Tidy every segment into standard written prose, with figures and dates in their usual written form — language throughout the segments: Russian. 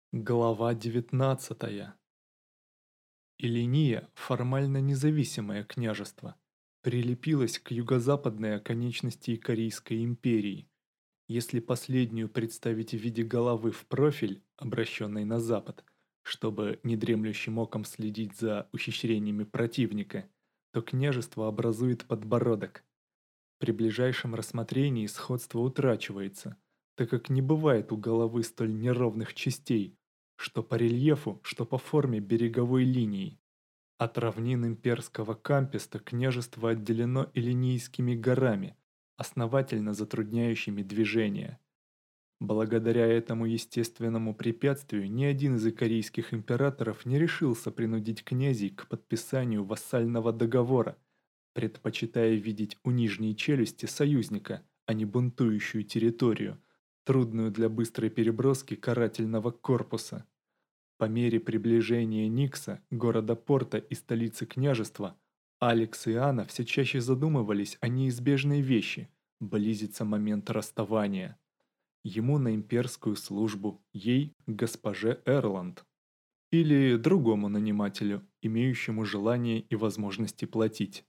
Глава 19. Илиния, формально независимое княжество, прилепилась к юго-западной оконечности Икарийской империи. Если последнюю представить в виде головы в профиль, обращенной на запад, чтобы недремлющим оком следить за ухищрениями противника, то княжество образует подбородок. При ближайшем рассмотрении сходство утрачивается, так как не бывает у головы столь неровных частей, что по рельефу, что по форме береговой линии. От равнин имперского кампеста княжество отделено Илинийскими горами, основательно затрудняющими движение. Благодаря этому естественному препятствию ни один из икарийских императоров не решился принудить князей к подписанию вассального договора, предпочитая видеть у нижней челюсти союзника, а не бунтующую территорию, трудную для быстрой переброски карательного корпуса. По мере приближения Никса, города порта и столицы княжества, Алекс и Анна все чаще задумывались о неизбежной вещи – близится момент расставания. Ему на имперскую службу, ей – госпоже Эрланд. Или другому нанимателю, имеющему желание и возможности платить.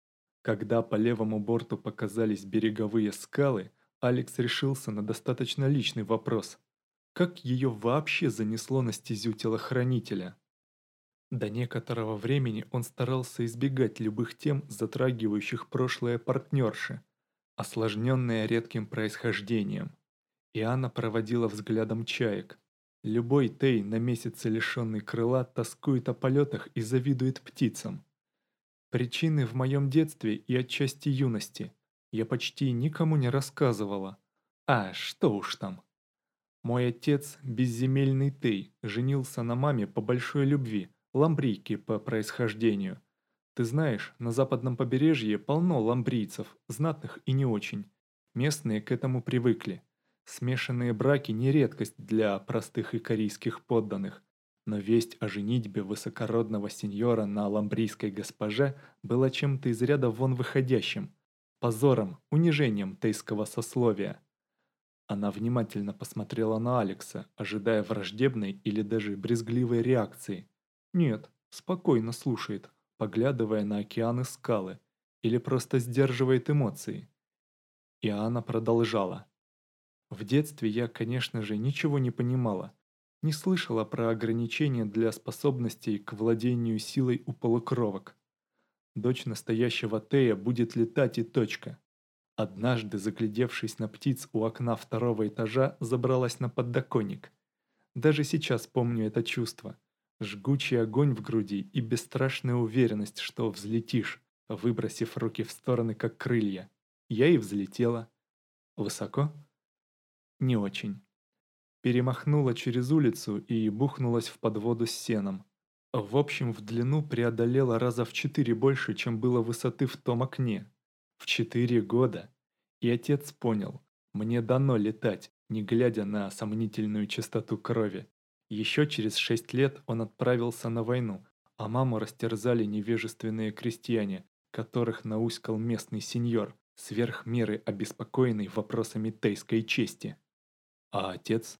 Когда по левому борту показались береговые скалы, Алекс решился на достаточно личный вопрос. Как ее вообще занесло на стезю телохранителя? До некоторого времени он старался избегать любых тем, затрагивающих прошлое партнерши, осложненное редким происхождением. И Анна проводила взглядом чаек. Любой Тей, на месяце лишенный крыла, тоскует о полетах и завидует птицам. Причины в моем детстве и отчасти юности я почти никому не рассказывала. А, что уж там. Мой отец, безземельный Тей, женился на маме по большой любви, ламбрийке по происхождению. Ты знаешь, на западном побережье полно ламбрийцев, знатных и не очень. Местные к этому привыкли. Смешанные браки не редкость для простых икарийских подданных. Но весть о женитьбе высокородного сеньора на ламбрийской госпоже была чем-то из ряда вон выходящим. Позором, унижением тейского сословия. Она внимательно посмотрела на Алекса, ожидая враждебной или даже брезгливой реакции. Нет, спокойно слушает, поглядывая на океан и скалы, или просто сдерживает эмоции. И она продолжала. В детстве я, конечно же, ничего не понимала. Не слышала про ограничения для способностей к владению силой у полукровок. Дочь настоящего Тея будет летать и точка. Однажды, заглядевшись на птиц у окна второго этажа, забралась на подоконник. Даже сейчас помню это чувство. Жгучий огонь в груди и бесстрашная уверенность, что взлетишь, выбросив руки в стороны, как крылья. Я и взлетела. Высоко? Не очень. Перемахнула через улицу и бухнулась в подводу с сеном. В общем, в длину преодолела раза в 4 больше, чем было высоты в том окне. В 4 года. И отец понял, мне дано летать, не глядя на сомнительную чистоту крови. Еще через 6 лет он отправился на войну, а маму растерзали невежественные крестьяне, которых науськал местный сеньор, сверх меры обеспокоенный вопросами тейской чести. А отец?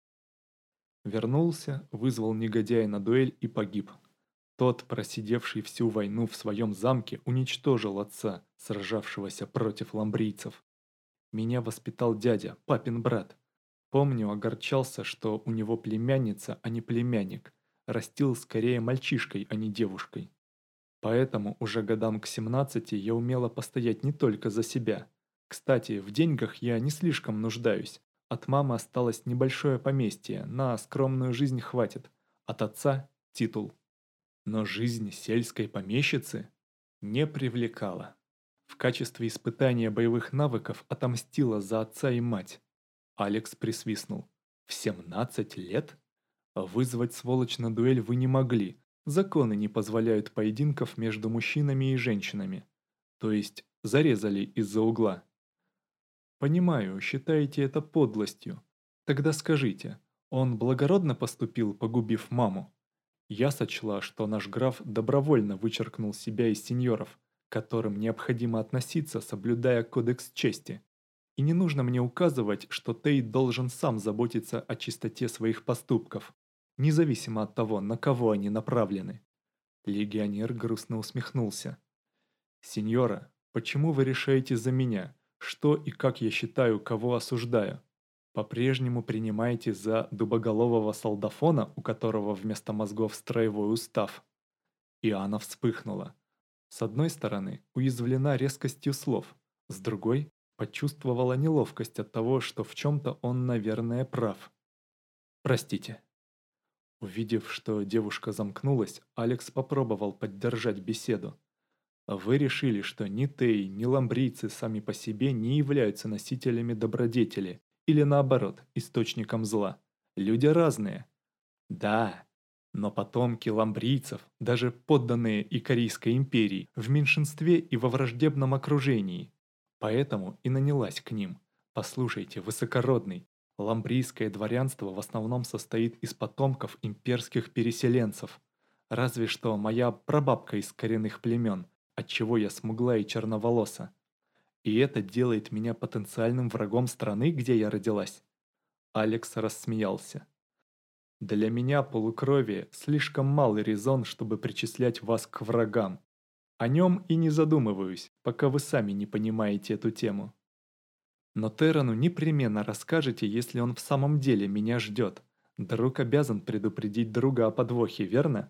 Вернулся, вызвал негодяя на дуэль и погиб. Тот, просидевший всю войну в своем замке, уничтожил отца, сражавшегося против ламбрийцев. Меня воспитал дядя, папин брат. Помню, огорчался, что у него племянница, а не племянник. Растил скорее мальчишкой, а не девушкой. Поэтому уже годам к 17 я умела постоять не только за себя. Кстати, в деньгах я не слишком нуждаюсь. От мамы осталось небольшое поместье, на скромную жизнь хватит. От отца – титул. Но жизнь сельской помещицы не привлекала. В качестве испытания боевых навыков отомстила за отца и мать. Алекс присвистнул. В 17 лет? Вызвать сволочь на дуэль вы не могли. Законы не позволяют поединков между мужчинами и женщинами. То есть зарезали из-за угла. Понимаю, считаете это подлостью. Тогда скажите, он благородно поступил, погубив маму? Я сочла, что наш граф добровольно вычеркнул себя из сеньоров, к которым необходимо относиться, соблюдая кодекс чести. И не нужно мне указывать, что Тей должен сам заботиться о чистоте своих поступков. независимо от того, на кого они направлены. Легионер грустно усмехнулся. «Сеньора, почему вы решаете за меня, что и как я считаю, кого осуждаю? По-прежнему принимаете за дубоголового солдафона, у которого вместо мозгов строевой устав?» Иоанна вспыхнула. С одной стороны, уязвлена резкостью слов, с другой, почувствовала неловкость от того, что в чем-то он, наверное, прав. «Простите». Увидев, что девушка замкнулась, Алекс попробовал поддержать беседу. Вы решили, что ни Тей, ни ламбрийцы сами по себе не являются носителями добродетели, или наоборот, источником зла. Люди разные. Да, но потомки ламбрийцев, даже подданные Икарийской империи, в меньшинстве и во враждебном окружении. Поэтому и нанялась к ним. Послушайте, высокородный, ламбрийское дворянство в основном состоит из потомков имперских переселенцев. Разве что моя прабабка из коренных племен, отчего я смугла и черноволоса. И это делает меня потенциальным врагом страны, где я родилась. Алекс рассмеялся. Для меня полукровие слишком малый резон, чтобы причислять вас к врагам. О нем и не задумываюсь, пока вы сами не понимаете эту тему. Но Терану непременно расскажете, если он в самом деле меня ждет. Друг обязан предупредить друга о подвохе, верно?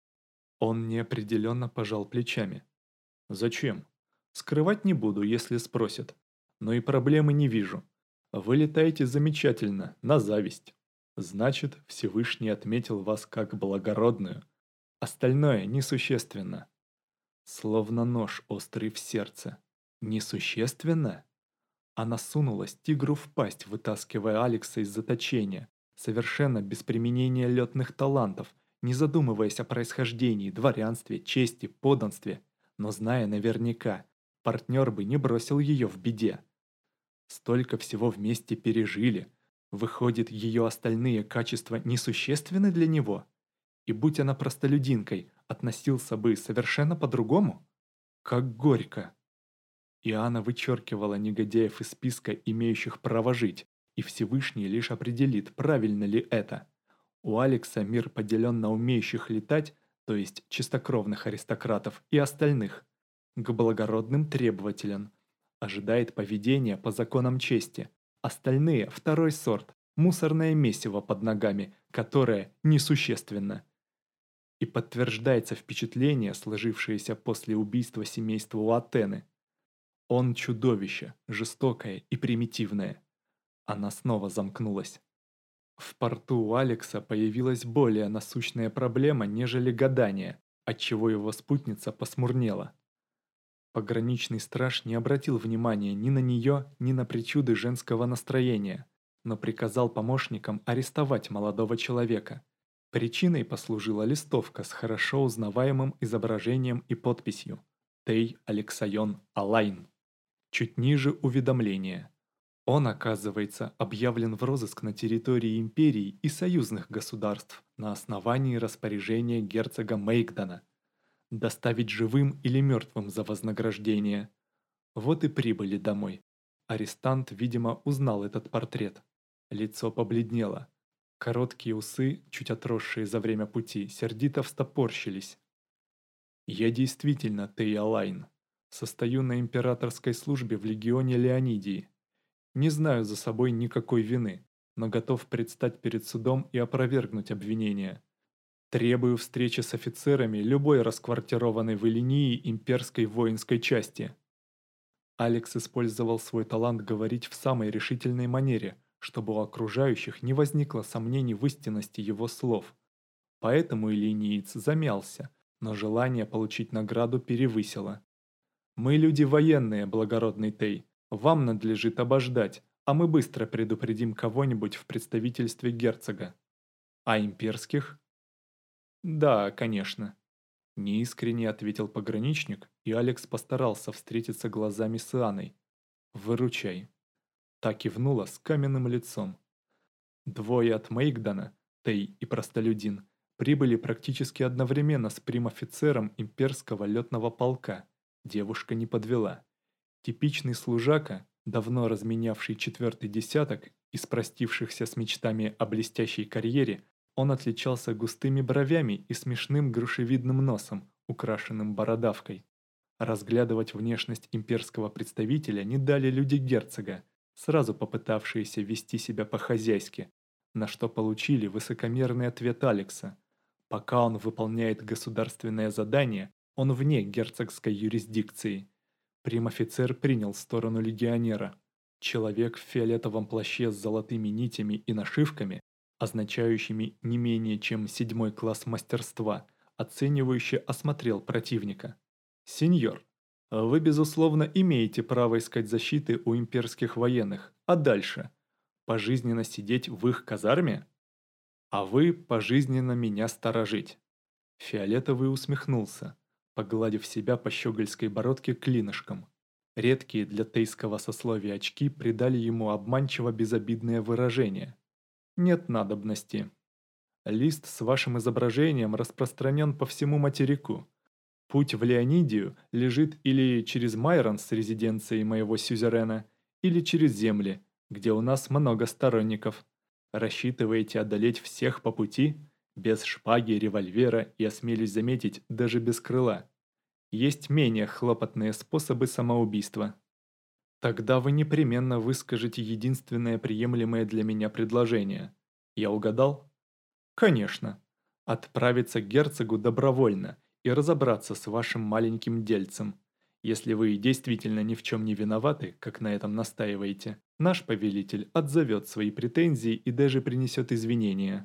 Он неопределенно пожал плечами. Зачем? Скрывать не буду, если спросят. Но и проблемы не вижу. Вы летаете замечательно, на зависть. Значит, Всевышний отметил вас как благородную. Остальное несущественно. Словно нож острый в сердце. Несущественно? Она сунулась тигру в пасть, вытаскивая Алекса из заточения, совершенно без применения летных талантов, не задумываясь о происхождении, дворянстве, чести, подданстве, но зная наверняка, партнер бы не бросил ее в беде. Столько всего вместе пережили. Выходит, ее остальные качества несущественны для него? И будь она простолюдинкой, относился бы совершенно по-другому? Как горько! Иоанна вычеркивала негодяев из списка, имеющих право жить, и Всевышний лишь определит, правильно ли это. У Алекса мир поделен на умеющих летать, то есть чистокровных аристократов, и остальных. К благородным требователям. Ожидает поведения по законам чести. Остальные – второй сорт, мусорное месиво под ногами, которое несущественно. И подтверждается впечатление, сложившееся после убийства семейства Уатены. Он чудовище, жестокое и примитивное. Она снова замкнулась. В порту у Алекса появилась более насущная проблема, нежели гадание, отчего его спутница посмурнела. Пограничный страж не обратил внимания ни на нее, ни на причуды женского настроения, но приказал помощникам арестовать молодого человека. Причиной послужила листовка с хорошо узнаваемым изображением и подписью «Тей Алексайон Алайн». Чуть ниже уведомление. Он, оказывается, объявлен в розыск на территории империи и союзных государств на основании распоряжения герцога Мейгдана. Доставить живым или мертвым за вознаграждение. Вот и прибыли домой. Арестант, видимо, узнал этот портрет. Лицо побледнело. Короткие усы, чуть отросшие за время пути, сердито встопорщились. «Я действительно Тейалайн. Состою на императорской службе в легионе Леонидии. Не знаю за собой никакой вины, но готов предстать перед судом и опровергнуть обвинения. Требую встречи с офицерами любой расквартированной в Элинии имперской воинской части». Алекс использовал свой талант говорить в самой решительной манере, чтобы у окружающих не возникло сомнений в истинности его слов. Поэтому элиниец замялся, но желание получить награду перевысило. «Мы люди военные, благородный Тей. Вам надлежит обождать, а мы быстро предупредим кого-нибудь в представительстве герцога». «А имперских?» «Да, конечно», – неискренне ответил пограничник, и Алекс постарался встретиться глазами с Ианой. «Выручай». Та кивнула с каменным лицом. Двое от Мейгдана, Тей и простолюдин, прибыли практически одновременно с прим-офицером имперского летного полка. Девушка не подвела. Типичный служака, давно разменявший четвертый десяток и спростившихся с мечтами о блестящей карьере, Он отличался густыми бровями и смешным грушевидным носом, украшенным бородавкой. Разглядывать внешность имперского представителя не дали люди герцога, сразу попытавшиеся вести себя по-хозяйски, на что получили высокомерный ответ Алекса. Пока он выполняет государственное задание, он вне герцогской юрисдикции. Прим-офицер принял сторону легионера. Человек в фиолетовом плаще с золотыми нитями и нашивками, означающими не менее чем 7 класс мастерства, оценивающе осмотрел противника. «Сеньор, вы, безусловно, имеете право искать защиты у имперских военных, а дальше? Пожизненно сидеть в их казарме? А вы пожизненно меня сторожить». Фиолетовый усмехнулся, погладив себя по щегольской бородке клинышком. Редкие для тейского сословия очки придали ему обманчиво безобидное выражение. «Нет надобности. Лист с вашим изображением распространен по всему материку. Путь в Леонидию лежит или через Майрон с резиденцией моего сюзерена, или через земли, где у нас много сторонников. Рассчитываете одолеть всех по пути, без шпаги, револьвера и, осмелюсь заметить, даже без крыла. Есть менее хлопотные способы самоубийства. Тогда вы непременно выскажете единственное приемлемое для меня предложение. Я угадал? Конечно. Отправиться к герцогу добровольно и разобраться с вашим маленьким дельцем. Если вы действительно ни в чем не виноваты, как на этом настаиваете, наш повелитель отзовет свои претензии и даже принесет извинения.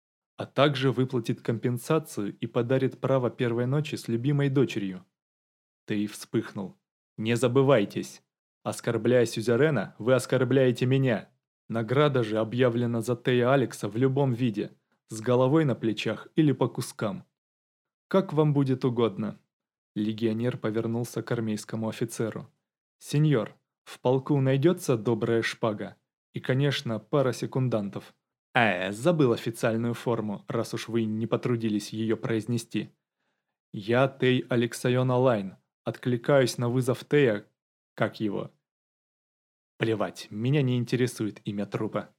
А также выплатит компенсацию и подарит право первой ночи с любимой дочерью. Тей вспыхнул. Не забывайтесь. Оскорбляя сюзерена, вы оскорбляете меня. Награда же объявлена за Тея Алекса в любом виде, с головой на плечах или по кускам. Как вам будет угодно. Легионер повернулся к армейскому офицеру. Сеньор, в полку найдется добрая шпага. И, конечно, пара секундантов. Забыл официальную форму, раз уж вы не потрудились ее произнести. Я Тей Алексайон Алайн. Откликаюсь на вызов Тея, как его. Плевать, меня не интересует имя трупа.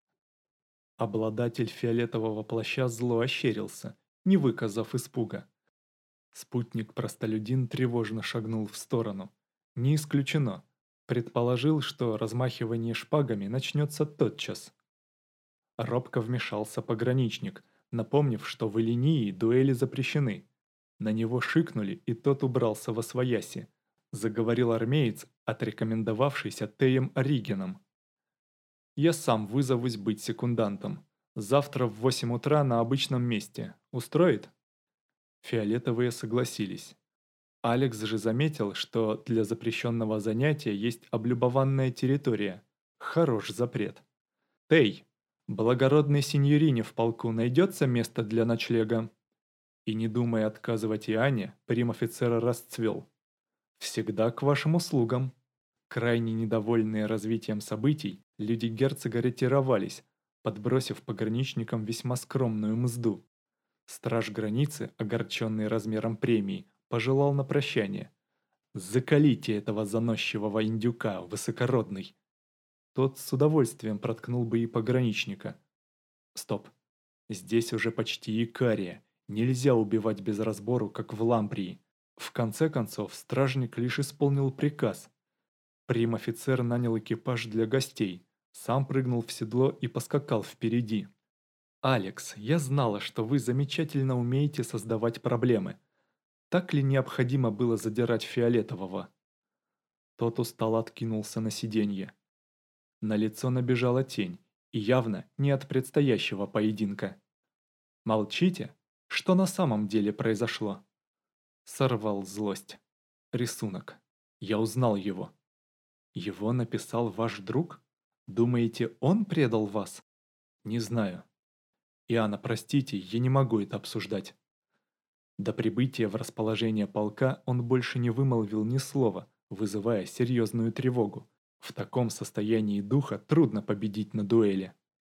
Обладатель фиолетового плаща зло ощерился, не выказав испуга. Спутник-простолюдин тревожно шагнул в сторону. Не исключено. Предположил, что размахивание шпагами начнется тотчас. Робко вмешался пограничник, напомнив, что в Элинии дуэли запрещены. На него шикнули, и тот убрался восвояси. Заговорил армеец, отрекомендовавшийся Теем Оригеном. «Я сам вызовусь быть секундантом. Завтра в 8 утра на обычном месте. Устроит?» Фиолетовые согласились. Алекс же заметил, что для запрещенного занятия есть облюбованная территория. Хорош запрет. «Тей, благородной сеньорине в полку найдется место для ночлега?» И не думая отказывать Иоанне, прим-офицера расцвел. «Всегда к вашим услугам». Крайне недовольные развитием событий, люди герцога ретировались, подбросив пограничникам весьма скромную мзду. Страж границы, огорченный размером премии, пожелал на прощание. «Закалите этого заносчивого индюка, высокородный!» Тот с удовольствием проткнул бы и пограничника. Стоп. Здесь уже почти Икария. Нельзя убивать без разбору, как в Ламприи. В конце концов, стражник лишь исполнил приказ. Прим-офицер нанял экипаж для гостей, сам прыгнул в седло и поскакал впереди. «Алекс, я знала, что вы замечательно умеете создавать проблемы. Так ли необходимо было задирать Фиолетового?» Тот устало откинулся на сиденье. На лицо набежала тень, и явно не от предстоящего поединка. «Молчите? Что на самом деле произошло?» Сорвал злость. Рисунок. Я узнал его. Его написал ваш друг? Думаете, он предал вас? Не знаю. Иоанна, простите, я не могу это обсуждать. До прибытия в расположение полка он больше не вымолвил ни слова, вызывая серьезную тревогу. В таком состоянии духа трудно победить на дуэли.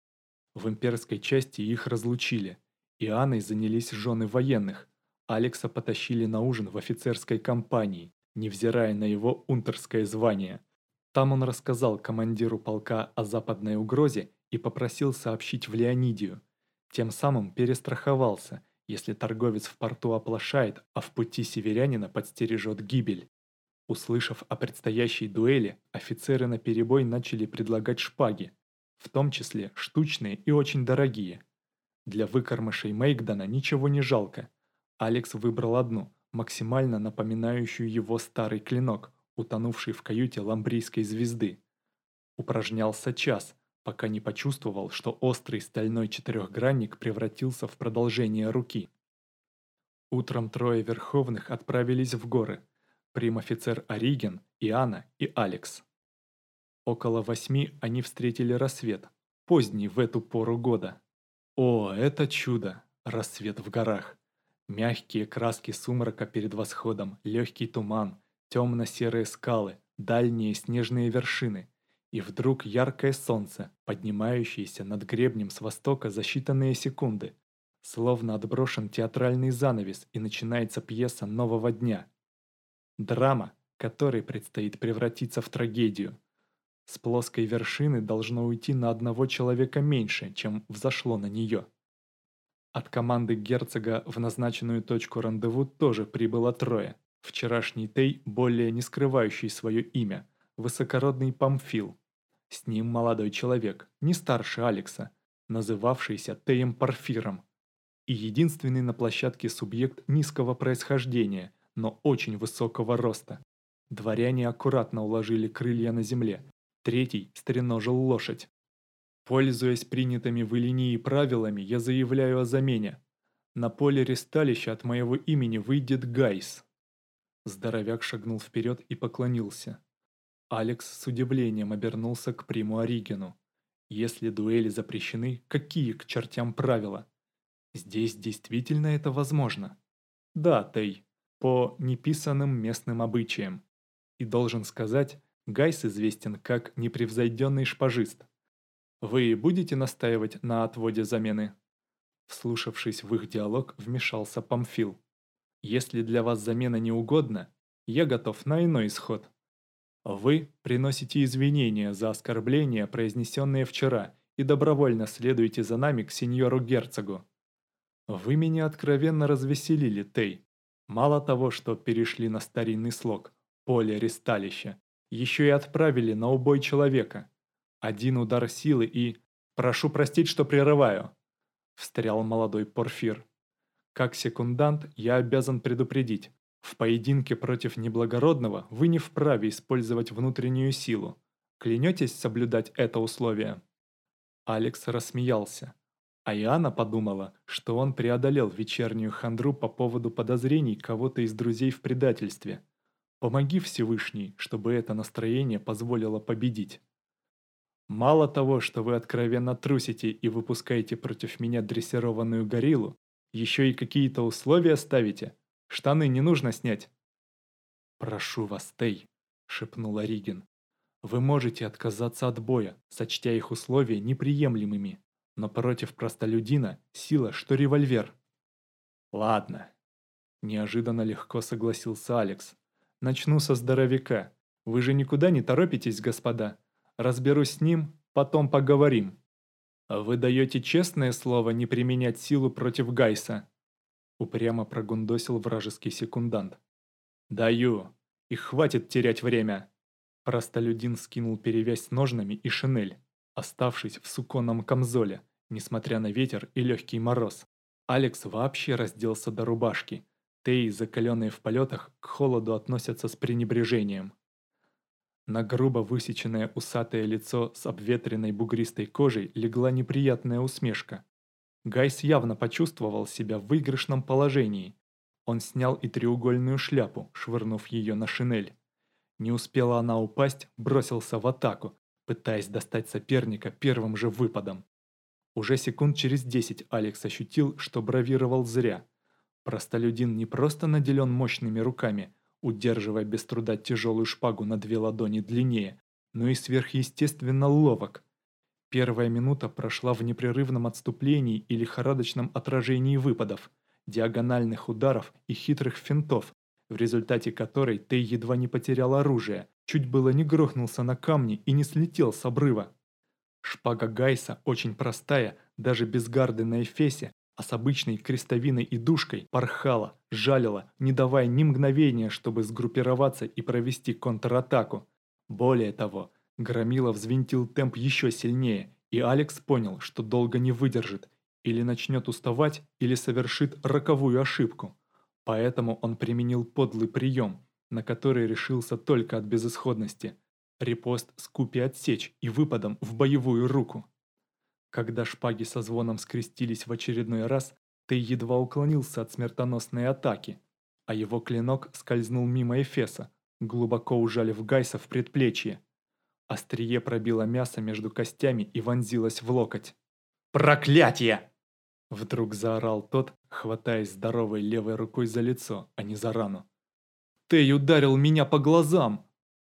В имперской части их разлучили. Иоанной занялись жены военных. Алекса потащили на ужин в офицерской компании, невзирая на его унтерское звание. Там он рассказал командиру полка о западной угрозе и попросил сообщить в Леонидию. Тем самым перестраховался, если торговец в порту оплошает, а в пути северянина подстережет гибель. Услышав о предстоящей дуэли, офицеры наперебой начали предлагать шпаги, в том числе штучные и очень дорогие. Для выкормышей Мейгдана ничего не жалко. Алекс выбрал одну, максимально напоминающую его старый клинок, утонувший в каюте ламбрийской звезды. Упражнялся час, пока не почувствовал, что острый стальной четырехгранник превратился в продолжение руки. Утром трое верховных отправились в горы. Прим-офицер Ориген, Иоанна и Алекс. Около 8 они встретили рассвет, поздний в эту пору года. О, это чудо! Рассвет в горах. Мягкие краски сумрака перед восходом, легкий туман, темно-серые скалы, дальние снежные вершины. И вдруг яркое солнце, поднимающееся над гребнем с востока за считанные секунды. Словно отброшен театральный занавес, и начинается пьеса нового дня. Драма, которой предстоит превратиться в трагедию. С плоской вершины должно уйти на одного человека меньше, чем взошло на нее. От команды герцога в назначенную точку рандеву тоже прибыло трое. Вчерашний Тей, более не скрывающий свое имя, высокородный Памфил. С ним молодой человек, не старше Алекса, называвшийся Теем Парфиром. И единственный на площадке субъект низкого происхождения, но очень высокого роста. Дворяне аккуратно уложили крылья на земле. Третий стреножил лошадь. Пользуясь принятыми в Элинии правилами, я заявляю о замене. На поле ресталища от моего имени выйдет Гайс. Здоровяк шагнул вперед и поклонился. Алекс с удивлением обернулся к приму Оригену. Если дуэли запрещены, какие к чертям правила? Здесь действительно это возможно? Да, Тей, по неписанным местным обычаям. И должен сказать, Гайс известен как непревзойденный шпажист. Вы будете настаивать на отводе замены? Вслушавшись в их диалог, вмешался Памфил. Если для вас замена не угодна, я готов на иной исход. Вы приносите извинения за оскорбления, произнесенные вчера, и добровольно следуете за нами к сеньору-герцогу. Вы меня откровенно развеселили, Тей. Мало того, что перешли на старинный слог «поле ресталища», еще и отправили на убой человека. Один удар силы и... «Прошу простить, что прерываю», — встрял молодой Порфир. «Как секундант я обязан предупредить. В поединке против неблагородного вы не вправе использовать внутреннюю силу. Клянетесь соблюдать это условие?» Алекс рассмеялся. А Иоанна подумала, что он преодолел вечернюю хандру по поводу подозрений кого-то из друзей в предательстве. Помоги Всевышний, чтобы это настроение позволило победить. Мало того, что вы откровенно трусите и выпускаете против меня дрессированную гориллу, еще и какие-то условия ставите. Штаны не нужно снять. «Прошу вас, Тей», — шепнул Ориген. «Вы можете отказаться от боя, сочтя их условия неприемлемыми, но против простолюдина сила, что револьвер». «Ладно», — неожиданно легко согласился Алекс. «Начну со здоровяка. Вы же никуда не торопитесь, господа. Разберусь с ним, потом поговорим». «Вы даете честное слово не применять силу против Гайса?» Упрямо прогундосил вражеский секундант. «Даю. И хватит терять время». Простолюдин скинул перевязь с ножнами и шинель, оставшись в суконном камзоле, несмотря на ветер и легкий мороз. Алекс вообще разделся до рубашки. Теи, закаленные в полетах, к холоду относятся с пренебрежением. На грубо высеченное усатое лицо с обветренной бугристой кожей легла неприятная усмешка. Гайс явно почувствовал себя в выигрышном положении. Он снял и треугольную шляпу, швырнув ее на шинель. Не успела она упасть, бросился в атаку, пытаясь достать соперника первым же выпадом. Уже секунд через 10 Алекс ощутил, что бравировал зря. Простолюдин не просто наделен мощными руками, удерживая без труда тяжелую шпагу на 2 ладони длиннее, но и сверхъестественно ловок. Первая минута прошла в непрерывном отступлении и лихорадочном отражении выпадов, диагональных ударов и хитрых финтов, в результате которой Тей едва не потерял оружие, чуть было не грохнулся на камни и не слетел с обрыва. Шпага Гайса, очень простая, даже без гарды на эфесе, а с обычной крестовиной и душкой, порхала, жалила, не давая ни мгновения, чтобы сгруппироваться и провести контратаку. Более того, Громила взвинтил темп еще сильнее, и Алекс понял, что долго не выдержит, или начнет уставать, или совершит роковую ошибку. Поэтому он применил подлый прием, на который решился только от безысходности. Репост с купи отсечь и выпадом в боевую руку. Когда шпаги со звоном скрестились в очередной раз, Тей едва уклонился от смертоносной атаки, а его клинок скользнул мимо Эфеса, глубоко ужалив Гайса в предплечье. Острие пробило мясо между костями и вонзилось в локоть. «Проклятие!» Вдруг заорал тот, хватаясь здоровой левой рукой за лицо, а не за рану. «Тей ударил меня по глазам!»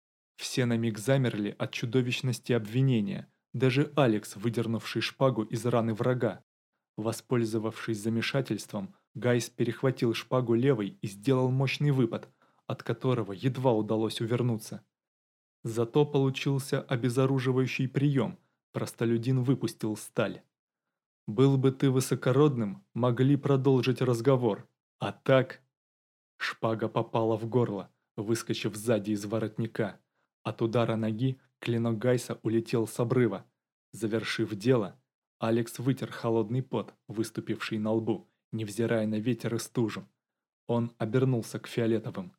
Все на миг замерли от чудовищности обвинения, даже Алекс, выдернувший шпагу из раны врага. Воспользовавшись замешательством, Гайс перехватил шпагу левой и сделал мощный выпад, от которого едва удалось увернуться. Зато получился обезоруживающий прием, простолюдин выпустил сталь. «Был бы ты высокородным, могли продолжить разговор, а так...» Шпага попала в горло, выскочив сзади из воротника. От удара ноги клинок Гайса улетел с обрыва. Завершив дело, Алекс вытер холодный пот, выступивший на лбу, невзирая на ветер и стужу. Он обернулся к фиолетовым.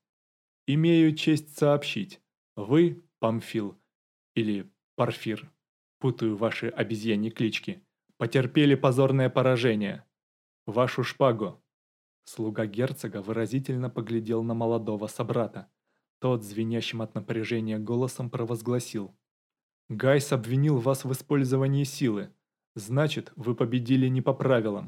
«Имею честь сообщить. Вы, Памфил, или Парфир, путаю ваши обезьяньи клички, потерпели позорное поражение. Вашу шпагу». Слуга герцога выразительно поглядел на молодого собрата. Тот, звенящим от напряжения голосом, провозгласил. «Гайс обвинил вас в использовании силы. Значит, вы победили не по правилам».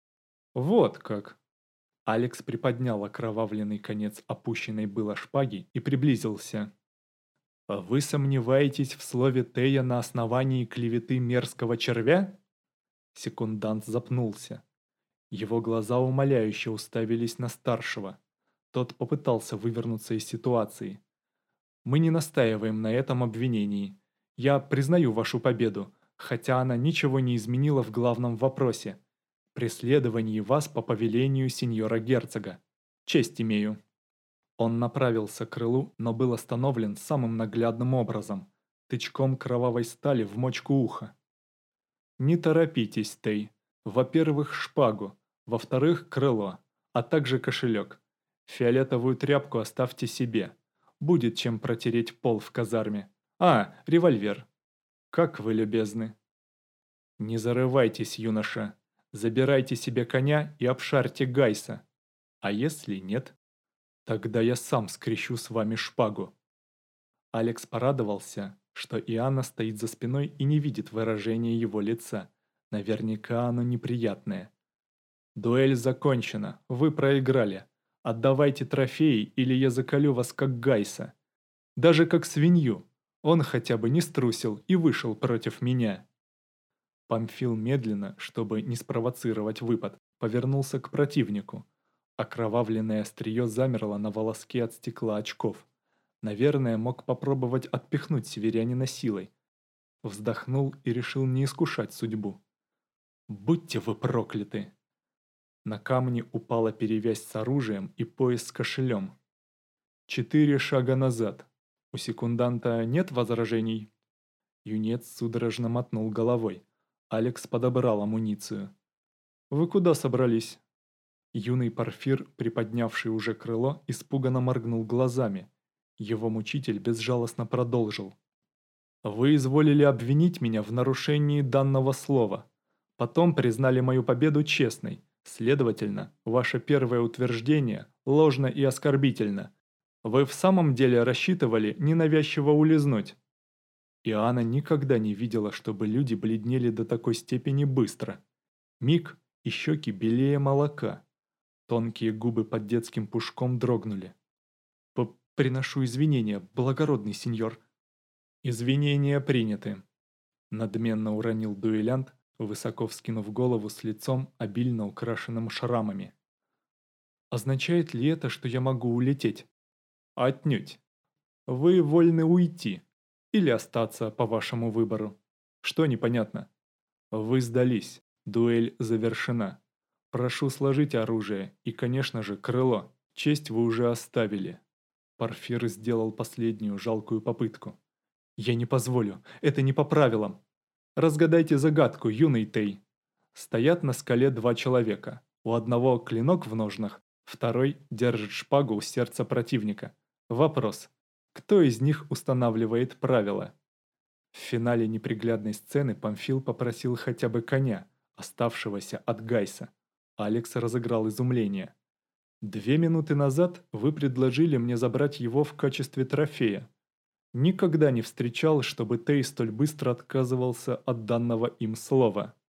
«Вот как!» Алекс приподнял окровавленный конец опущенной было шпаги и приблизился. «А вы сомневаетесь в слове Тея на основании клеветы мерзкого червя?» Секундант запнулся. Его глаза умоляюще уставились на старшего. Тот попытался вывернуться из ситуации. «Мы не настаиваем на этом обвинении. Я признаю вашу победу, хотя она ничего не изменила в главном вопросе – преследовании вас по повелению сеньора герцога. Честь имею». Он направился к крылу, но был остановлен самым наглядным образом – тычком кровавой стали в мочку уха. «Не торопитесь, Тей. Во-первых, шпагу, во-вторых, крыло, а также кошелек. Фиолетовую тряпку оставьте себе. Будет чем протереть пол в казарме. А, револьвер. Как вы любезны». «Не зарывайтесь, юноша. Забирайте себе коня и обшарьте Гайса. А если нет, тогда я сам скрещу с вами шпагу». Алекс порадовался, что Иоанна стоит за спиной и не видит выражения его лица. Наверняка оно неприятное. «Дуэль закончена, вы проиграли. Отдавайте трофеи, или я заколю вас как Гайса. Даже как свинью. Он хотя бы не струсил и вышел против меня». Памфил медленно, чтобы не спровоцировать выпад, повернулся к противнику. Окровавленное острие замерло на волоске от стекла очков. Наверное, мог попробовать отпихнуть северянина силой. Вздохнул и решил не искушать судьбу. «Будьте вы прокляты!» На камне упала перевязь с оружием и пояс с кошелем. 4 шага назад. У секунданта нет возражений? Юнец судорожно мотнул головой. Алекс подобрал амуницию. «Вы куда собрались?» Юный Парфир, приподнявший уже крыло, испуганно моргнул глазами. Его мучитель безжалостно продолжил. «Вы изволили обвинить меня в нарушении данного слова. Потом признали мою победу честной. Следовательно, ваше первое утверждение ложно и оскорбительно. Вы в самом деле рассчитывали ненавязчиво улизнуть». Иоанна никогда не видела, чтобы люди бледнели до такой степени быстро. Миг, и щеки белее молока. Тонкие губы под детским пушком дрогнули. «Приношу извинения, благородный сеньор». «Извинения приняты», — надменно уронил дуэлянт, высоко вскинув голову с лицом, обильно украшенным шрамами. «Означает ли это, что я могу улететь?» «Отнюдь. Вы вольны уйти. Или остаться по вашему выбору. Что непонятно?» «Вы сдались. Дуэль завершена. Прошу сложить оружие и, конечно же, крыло. Честь вы уже оставили. Парфир сделал последнюю жалкую попытку. Я не позволю, это не по правилам. Разгадайте загадку, юный Тей. Стоят на скале два человека. У одного клинок в ножнах, второй держит шпагу у сердца противника. Вопрос. Кто из них устанавливает правила? В финале неприглядной сцены Памфил попросил хотя бы коня, оставшегося от Гайса. Алекс разыграл изумление. 2 минуты назад вы предложили мне забрать его в качестве трофея. Никогда не встречал, чтобы Тей столь быстро отказывался от данного им слова.